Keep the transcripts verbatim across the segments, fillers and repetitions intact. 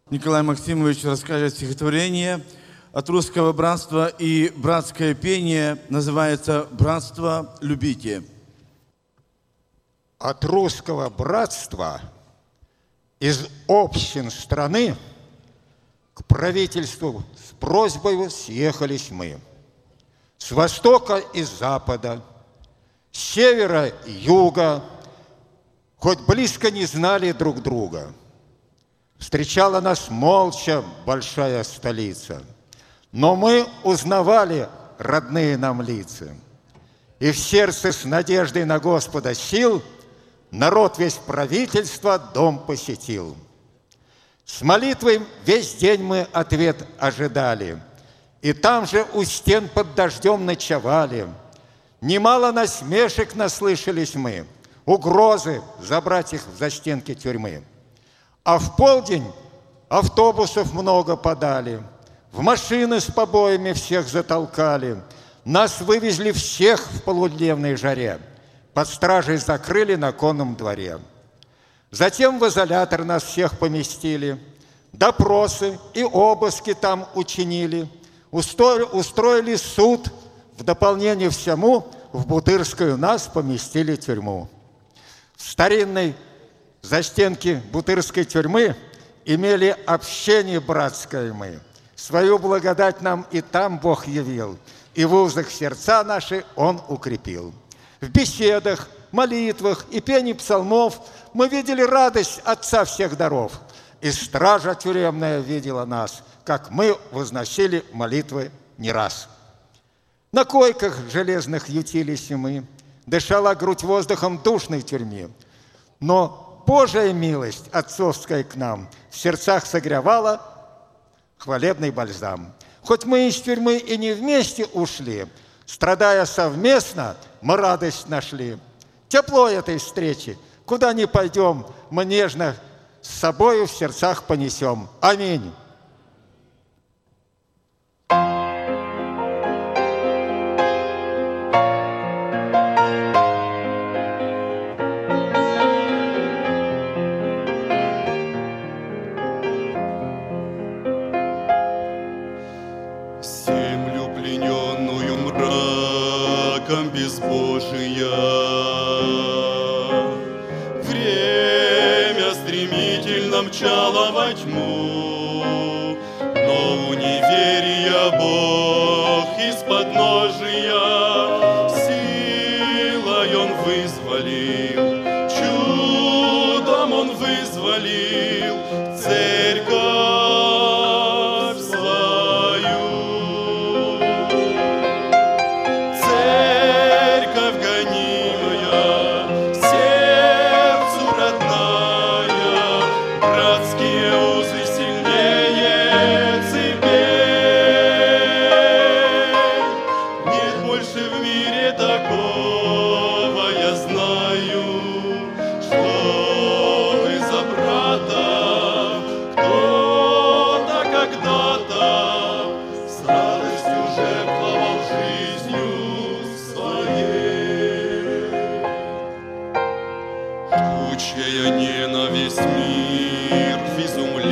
Николай Максимович расскажет стихотворение от русского братства, и братское пение называется «Братство, любите». От русского братства из общин страны к правительству с просьбой съехались мы. С востока и запада, с севера и юга, хоть близко не знали друг друга. Встречала нас молча большая столица, но мы узнавали родные нам лица. И в сердце с надеждой на Господа сил народ весь правительства дом посетил. С молитвой весь день мы ответ ожидали, и там же у стен под дождем ночевали. Немало насмешек наслышались мы, угрозы забрать их в застенки тюрьмы. А в полдень автобусов много подали, в машины с побоями всех затолкали, нас вывезли всех в полудневной жаре, под стражей закрыли на конном дворе. Затем в изолятор нас всех поместили, допросы и обыски там учинили, устроили суд, в дополнение всему в Бутырскую нас поместили тюрьму. В старинной застенки Бутырской тюрьмы имели общение братское мы. Свою благодать нам и там Бог явил, и в узах сердца наши Он укрепил. В беседах, молитвах и пении псалмов мы видели радость Отца всех даров, и стража тюремная видела нас, как мы возносили молитвы не раз. На койках железных ютились и мы, дышала грудь воздухом душной тюрьме, но Божия милость отцовская к нам в сердцах согревала хвалебный бальзам. Хоть мы из тюрьмы и не вместе ушли, страдая совместно, мы радость нашли. Тепло этой встречи, куда ни пойдем, мы нежно с собою в сердцах понесем. Аминь. Безбожия. Время стремительно мчало во тьму, но у неверия Бог из подножия силой Он вызволил, чудом Он вызволил церковь свою. Жгучая ненависть мир в изумлении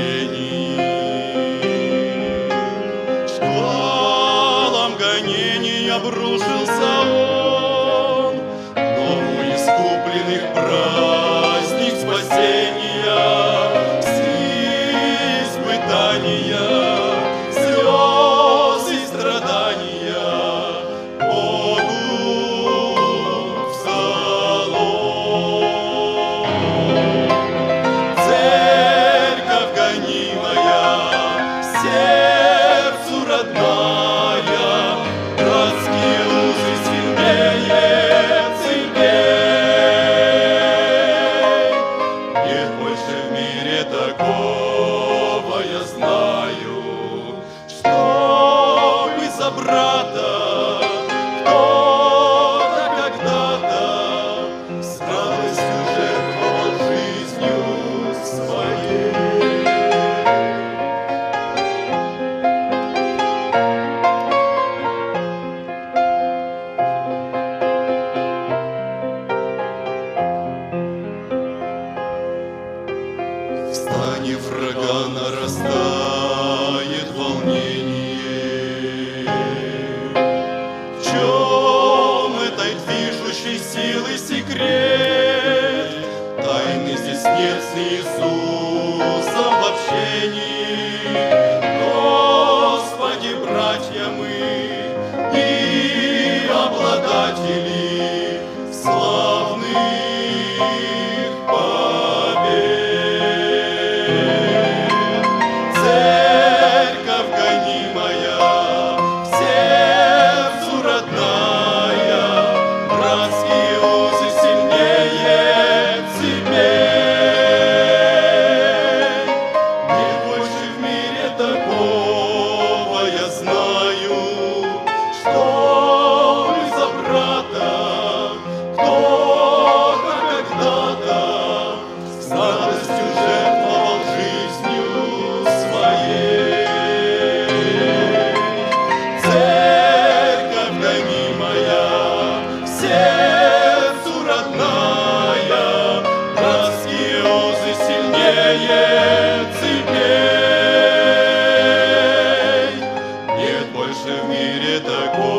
врага нарастает волнение. В чем этой движущей силы секрет? Тайны здесь нет с Иисусом в общении. Господи, братья мы и обладатели славных побед. Церковь гонимая, к сердцу родная, братские узы сильнее цепей. Нет больше в мире такого, я знаю, что мы за брата, кто когда-то с радостью жертвовал жизнью своей. Церковь гонимая, к сердцу родная, братские узы сильнее цепей. Нет больше в мире такого.